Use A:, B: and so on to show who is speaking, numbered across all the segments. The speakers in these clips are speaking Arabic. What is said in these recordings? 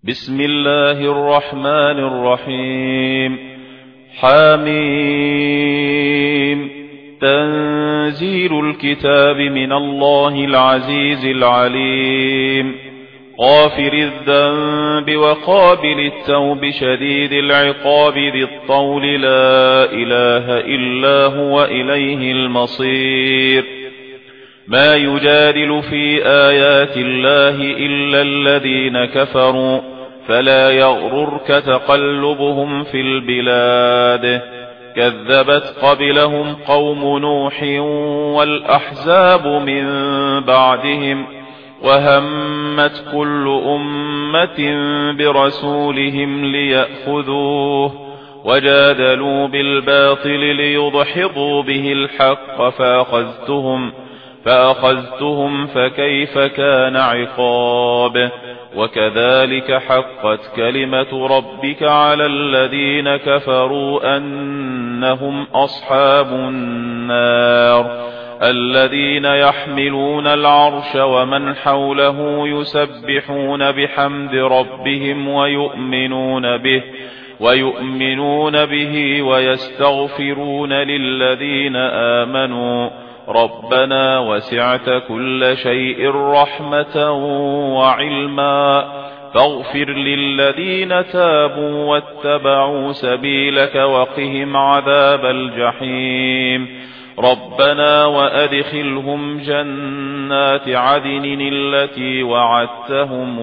A: بسم الله الرحمن الرحيم. حميم. تنزيل الكتاب من الله العزيز العليم. غافر الذنب وقابل التوب شديد العقاب ذي الطول لا إله إلا هو إليه المصير. ما يجادل في آيات الله إلا الذين كفروا فلا يغررك تقلبهم في البلاد. كذبت قبلهم قوم نوح والأحزاب من بعدهم وهمت كل أمة برسولهم ليأخذوه وجادلوا بالباطل ليضحضوا به الحق فأخذتهم فكيف كان عقاب. وكذلك حقت كلمة ربك على الذين كفروا أنهم أصحاب النار. الذين يحملون العرش ومن حوله يسبحون بحمد ربهم ويؤمنون به ويستغفرون للذين آمنوا ربنا وسعت كل شيء رحمة وعلما فاغفر للذين تابوا واتبعوا سبيلك وقهم عذاب الجحيم. ربنا وأدخلهم جنات عدن التي وعدتهم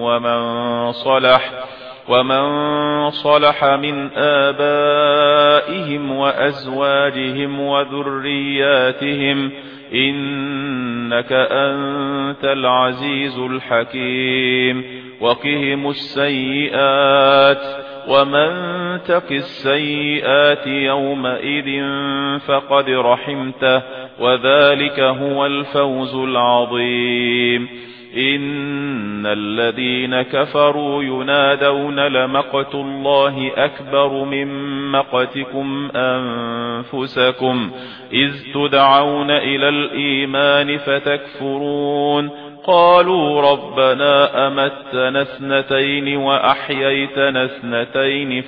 A: ومن صلح من آبائهم وأزواجهم وذرياتهم إنك أنت العزيز الحكيم. وقهم السيئات ومن تق السيئات يومئذ فقد رحمته وذلك هو الفوز العظيم. إن الذين كفروا ينادون لمقت الله أكبر من مقتكم أنفسكم إذ تدعون إلى الإيمان فتكفرون. قالوا ربنا أمتنا اثنتين وأحييتنا اثنتين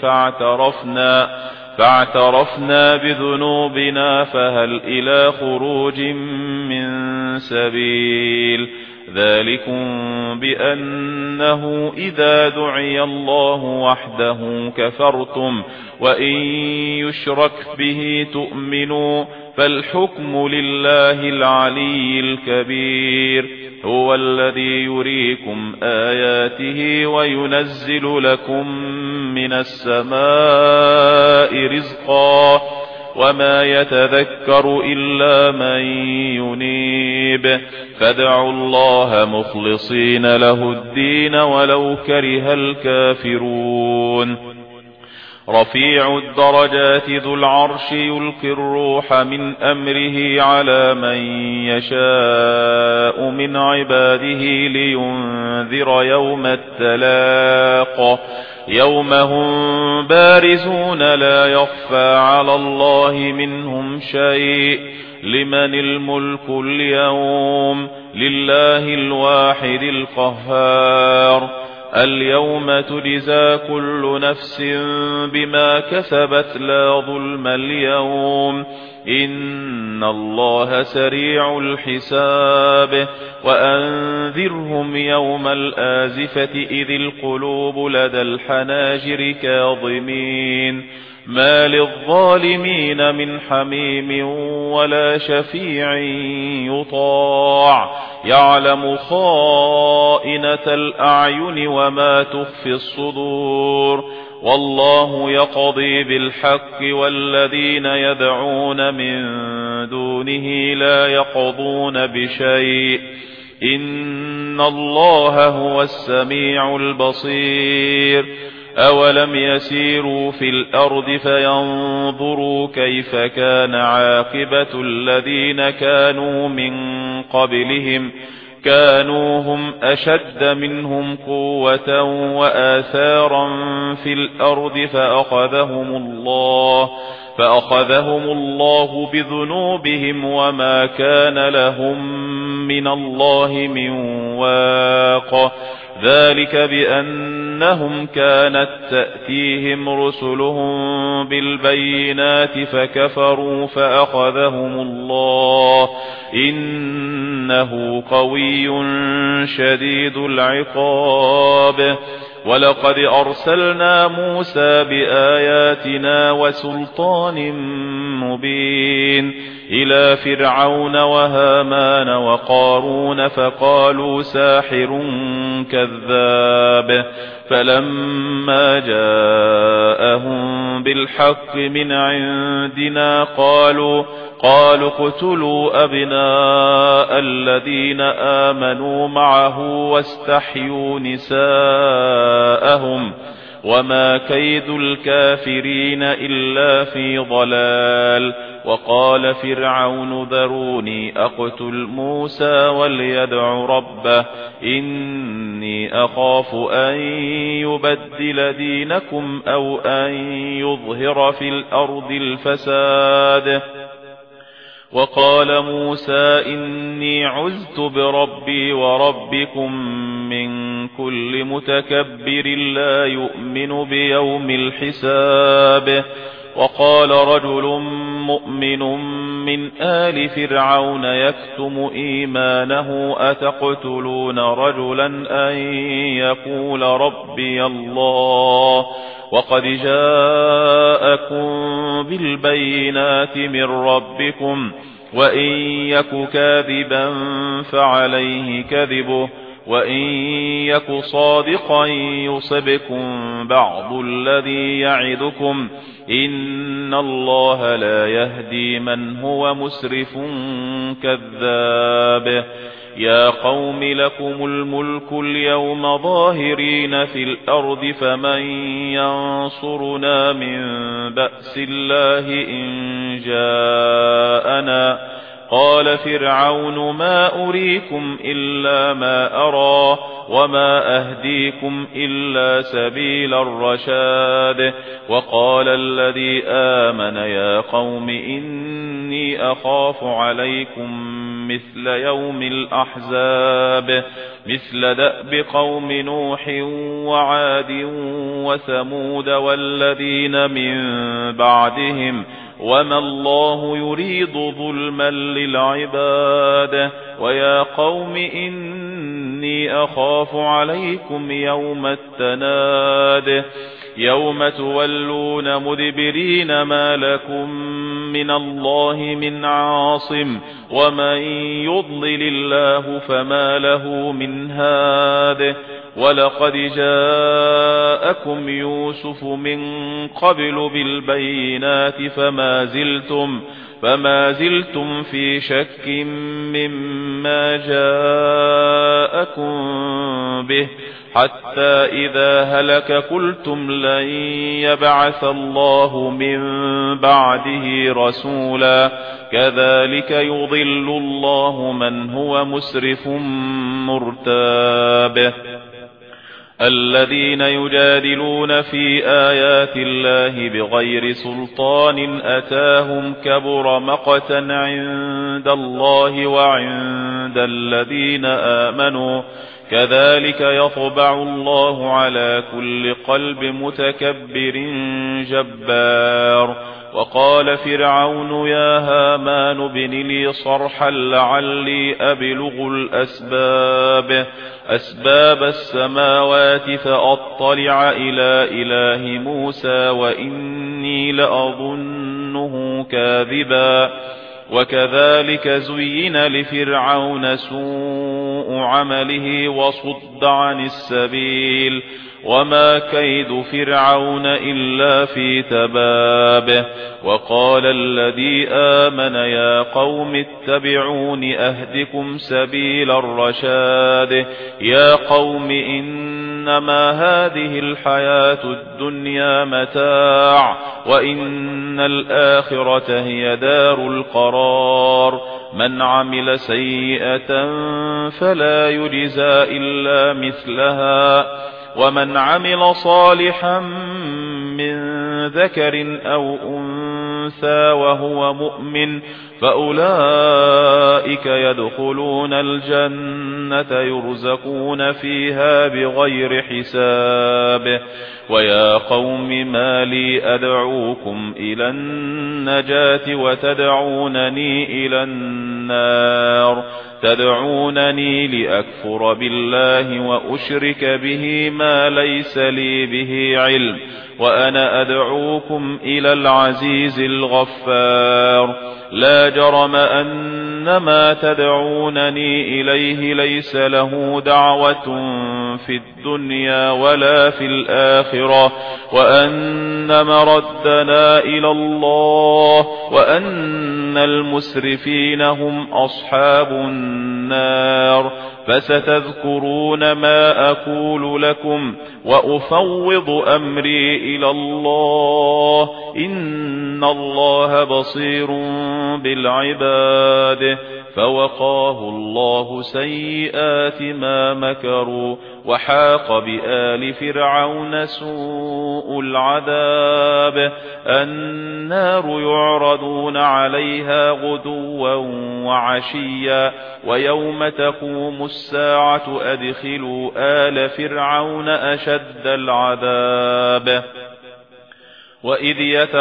A: فاعترفنا بذنوبنا فهل إلى خروج من سبيل. ذلكم بأنه إذا دعي الله وحده كفرتم وإن يشرك به تؤمنوا فالحكم لله العلي الكبير. هو الذي يريكم آياته وينزل لكم من السماء رزقا وما يتذكر إلا من ينيب. فادعوا الله مخلصين له الدين ولو كره الكافرون. رفيع الدرجات ذو العرش يلقي الروح من أمره على من يشاء من عباده لينذر يوم التلاق يوم هم بارزون لا يخفى على الله منهم شيء. لمن الملك اليوم لله الواحد القهار. اليوم تجزى كل نفس بما كسبت لا ظلم اليوم إن الله سريع الحساب. وأنذرهم يوم الآزفة إذ القلوب لدى الحناجر كاظمين ما للظالمين من حميم ولا شفيع يطاع. يعلم خائنة الأعين وما تخفي الصدور. والله يقضي بالحق والذين يدعون من دونه لا يقضون بشيء إن الله هو السميع البصير. أولم يسيروا في الأرض فينظروا كيف كان عاقبة الذين كانوا من قبلهم كانوا هم أشد منهم قوة وآثارا في الأرض فأخذهم الله بذنوبهم وما كان لهم من الله من واق. ذلك بأنهم كانت تأتيهم رسلهم بالبينات فكفروا فأخذهم الله إنه قوي شديد العقاب ولقد أرسلنا موسى بآياتنا وسلطان مبين إلى فرعون وهامان وقارون فقالوا ساحر كذاب فلما جاءهم بالحق من عندنا قالوا اقتلوا أبناء الذين آمنوا معه واستحيوا نساءهم وما كيد الكافرين إلا في ضلال وقال فرعون ذروني أقتل موسى وليدع ربه إني أخاف أن يبدل دينكم أو أن يظهر في الأرض الفساد وقال موسى إني عذت بربي وربكم من كل متكبر لا يؤمن بيوم الحساب وقال رجل مؤمن من آل فرعون يكتم إيمانه أتقتلون رجلا أن يقول ربي الله وقد جاءكم بالبينات من ربكم وإن يك كاذبا فعليه كذبه وإن يك صادقا يصبكم بعض الذي يعدكم إن الله لا يهدي من هو مسرف كذاب يا قوم لكم الملك اليوم ظاهرين في الأرض فمن ينصرنا من بأس الله إن جاءنا قال فرعون ما أريكم إلا ما أرى وما أهديكم إلا سبيل الرشاد وقال الذي آمن يا قوم إني أخاف عليكم مثل يوم الأحزاب مثل دأب قوم نوح وعاد وثمود والذين من بعدهم وما الله يريد ظلما للعباد ويا قوم إني أخاف عليكم يوم التناد يوم تولون مدبرين ما لكم من الله من عاصم ومن يضلل الله فما له من هاد ولقد جاءكم يوسف من قبل بالبينات فما زلتم في شك مما جاءكم به حتى إذا هلك قلتم لن يبعث الله من بعده رسولا كذلك يضل الله من هو مسرف مرتاب الذين يجادلون في آيات الله بغير سلطان أتاهم كبر مقتا عند الله وعند الذين آمنوا كذلك يطبع الله على كل قلب متكبر جبار وقال فرعون يا هامان ابن لي صرحا لعلي أبلغ أسباب السماوات فأطلع إلى إله موسى وإني لأظنه كاذبا وكذلك زين لفرعون سوء عمله وصد عن السبيل وما كيد فرعون إلا في تباب وقال الذي آمن يا قوم اتبعون أهدكم سبيل الرشاد يا قوم إنما هذه الحياة الدنيا متاع وإن الآخرة هي دار القرار من عمل سيئة فلا يجزى إلا مثلها ومن عمل صالحا من ذكر أو أنثى وهو مؤمن فأولئك يدخلون الجنة يرزقون فيها بغير حساب. ويا قوم ما لي أدعوكم إلى النجاة وتدعونني إلى النار تدعونني لأكفر بالله وأشرك به ما ليس لي به علم وأنا أدعوكم إلى العزيز الغفار. لا جرم أن ما تدعونني إليه ليس له دعوة في الدنيا ولا في الآخرة وأن مردنا إلى الله وأن المسرفين هم أصحاب النار. فستذكرون ما أقول لكم وأفوض أمري إلى الله إن الله بصير بالعباد. فوقاه الله سيئات ما مكروا وحاق بآل فرعون سوء العذاب. النار يعرضون عليها غدوا وعشيا ويوم تقوم الساعة أدخلوا آل فرعون أشد العذاب. وإذ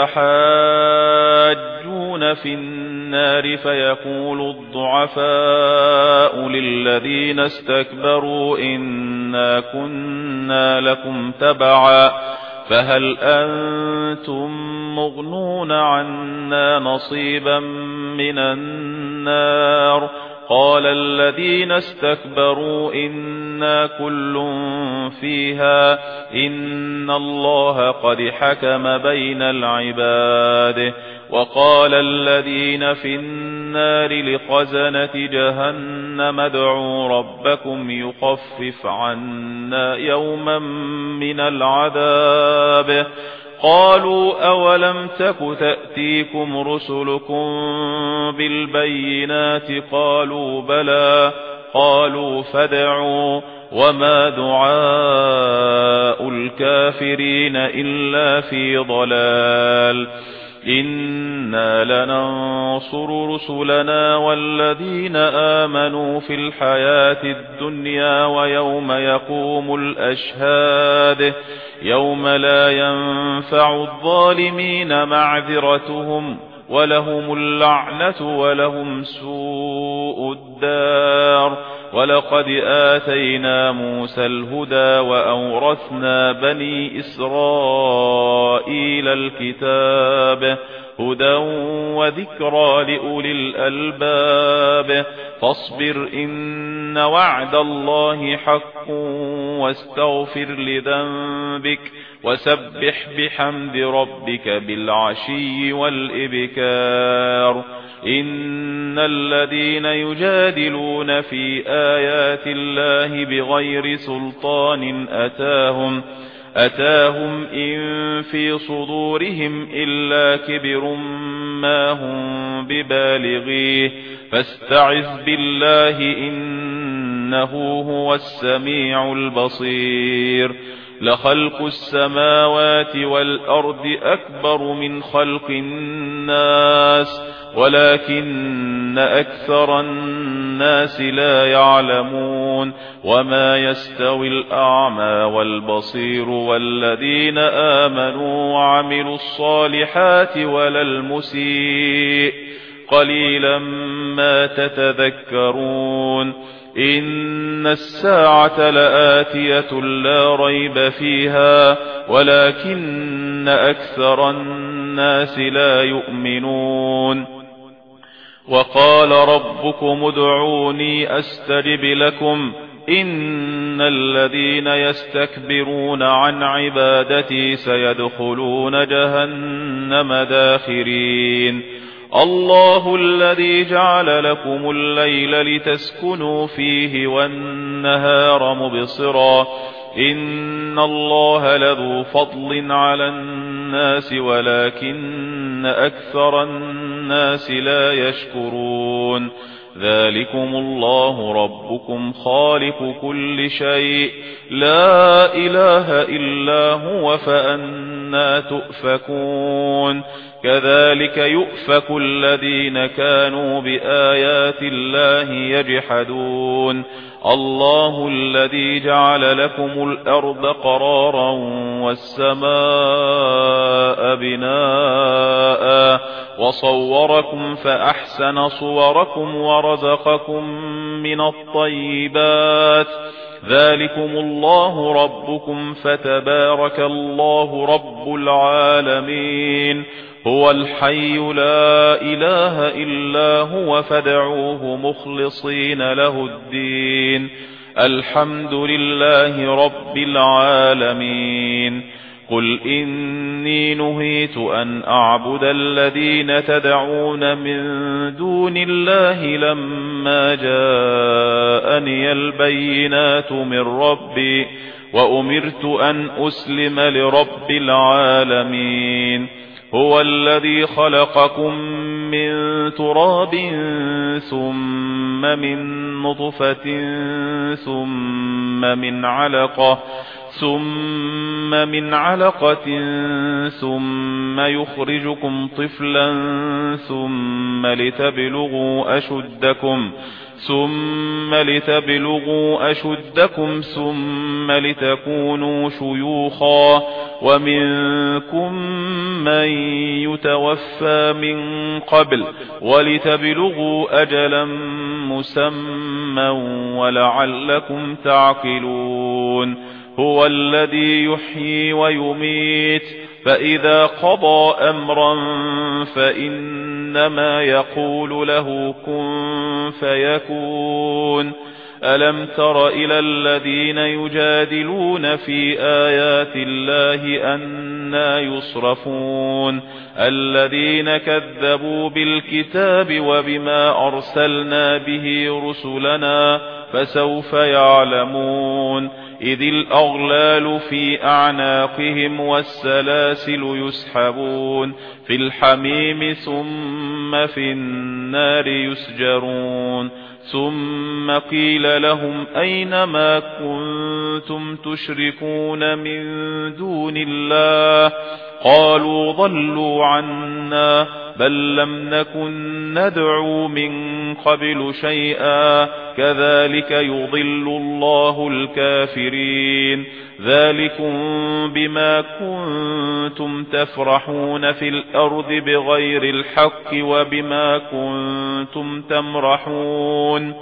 A: يتحاجون في النار فيقول الضعفاء للذين استكبروا إنا كنا لكم تبعا فهل أنتم مغنون عنا نصيبا من النار. قال الذين استكبروا إنا كل فيها إن الله قد حكم بين العباد. وقال الذين في النار لخزنة جهنم ادعوا ربكم يخفف عنا يوما من العذاب. قالوا أولم تك تأتيكم رسلكم بالبينات قالوا بلى قالوا فادعوا وما دعاء الكافرين إلا في ضلال. إنا لننصر رسلنا والذين آمنوا في الحياة الدنيا ويوم يقوم الأشهاد يوم لا ينفع الظالمين معذرتهم ولهم اللعنة ولهم سوء الدار. ولقد آتينا موسى الهدى وأورثنا بني إسرائيل الكتاب هدى وذكرى لأولي الألباب. فاصبر إن وعد الله حق واستغفر لذنبك وسبح بحمد ربك بالعشي والإبكار. إن الذين يجادلون في آيات الله بغير سلطان أتاهم إن في صدورهم إلا كبر ما هم ببالغيه فاستعذ بالله إنه هو السميع البصير. لخلق السماوات والأرض أكبر من خلق الناس ولكن أكثر الناس لا يعلمون. وما يستوي الأعمى والبصير والذين آمنوا وعملوا الصالحات ولا المسيء قليلا ما تتذكرون. إن الساعة لآتية لا ريب فيها ولكن أكثر الناس لا يؤمنون. وقال ربكم ادعوني أستجب لكم إن الذين يستكبرون عن عبادتي سيدخلون جهنم داخرين. الله الذي جعل لكم الليل لتسكنوا فيه والنهار مبصرا إن الله لذو فضل على الناس ولكن أكثر الناس لا يشكرون. ذلكم الله ربكم خالق كل شيء لا إله إلا هو فأنى تؤفكون كذلك يؤفك الذين كانوا بآيات الله يجحدون الله الذي جعل لكم الأرض قرارا والسماء بناء وصوركم فأحسن صوركم ورزقكم من الطيبات ذلكم الله ربكم فتبارك الله رب العالمين هو الحي لا إله إلا هو فادعوه مخلصين له الدين الحمد لله رب العالمين قل إني نهيت أن أعبد الذين تدعون من دون الله لما جاءني البينات من ربي وأمرت أن أسلم لرب العالمين هو الذي خلقكم من تراب ثم من نطفة ثم من علقة ثم يخرجكم طفلا ثم لتبلغوا أشدكم ثم لتكونوا شيوخا ومنكم من يتوفى من قبل ولتبلغوا أجلا مسمى ولعلكم تعقلون هو الذي يحيي ويميت فإذا قضى أمرا فإنما يقول له كن فيكون ألم تر إلى الذين يجادلون في آيات الله أنى يصرفون الذين كذبوا بالكتاب وبما أرسلنا به رسلنا فسوف يعلمون إذ الأغلال في أعناقهم والسلاسل يسحبون في الحميم ثم في النار يسجرون ثم قيل لهم أين ما كنتم تشركون من دون الله قالوا ضلوا عنا بل لم نكن ندعو من قبل شيئا كذلك يضل الله الكافرين ذلكم بما كنتم تفرحون في الأرض بغير الحق وبما كنتم تمرحون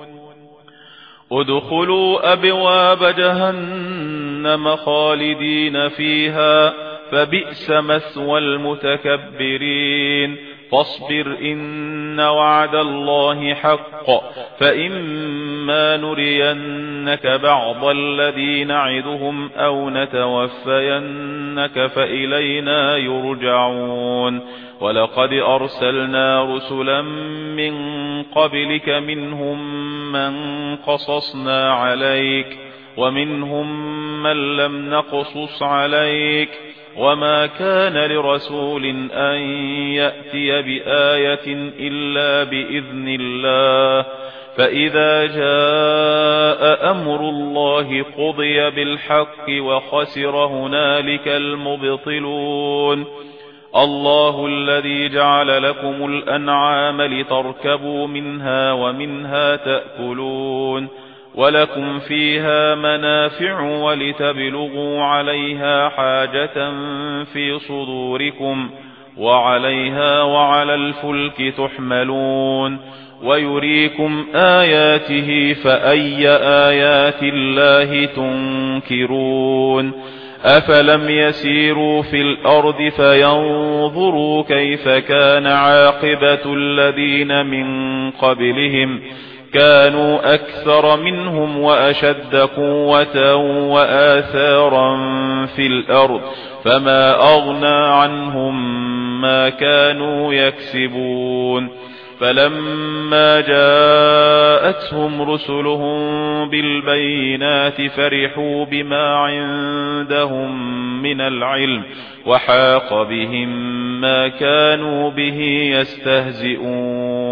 A: ادخلوا أبواب جهنم خالدين فيها فبئس مثوى المتكبرين فاصبر إن وعد الله حق فإما نرينك بعض الذي نعدهم أو نتوفينك فإلينا يرجعون ولقد أرسلنا رسلا من قبلك منهم من قصصنا عليك ومنهم من لم نقصص عليك وما كان لرسول أن يأتي بآية إلا بإذن الله فإذا جاء أمر الله قضي بالحق وخسر هنالك المبطلون الله الذي جعل لكم الأنعام لتركبوا منها ومنها تأكلون ولكم فيها منافع ولتبلغوا عليها حاجة في صدوركم وعليها وعلى الفلك تحملون ويريكم آياته فأي آيات الله تنكرون أفلم يسيروا في الأرض فينظروا كيف كان عاقبة الذين من قبلهم كانوا أكثر منهم وأشد قوة وآثارا في الأرض فما أغنى عنهم ما كانوا يكسبون فلما جاءتهم رسلهم بالبينات فرحوا بما عندهم من العلم وحاق بهم ما كانوا به يستهزئون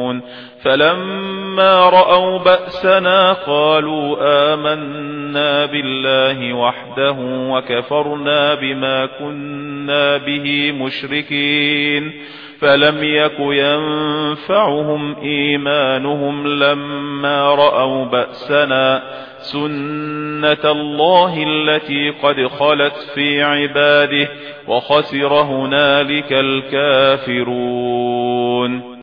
A: يعلمون فلما رأوا بأسنا قالوا آمنا بالله وحده وكفرنا بما كنا به مشركين فلم يك ينفعهم إيمانهم لما رأوا بأسنا سنة الله التي قد خلت في عباده وخسر هنالك الكافرون.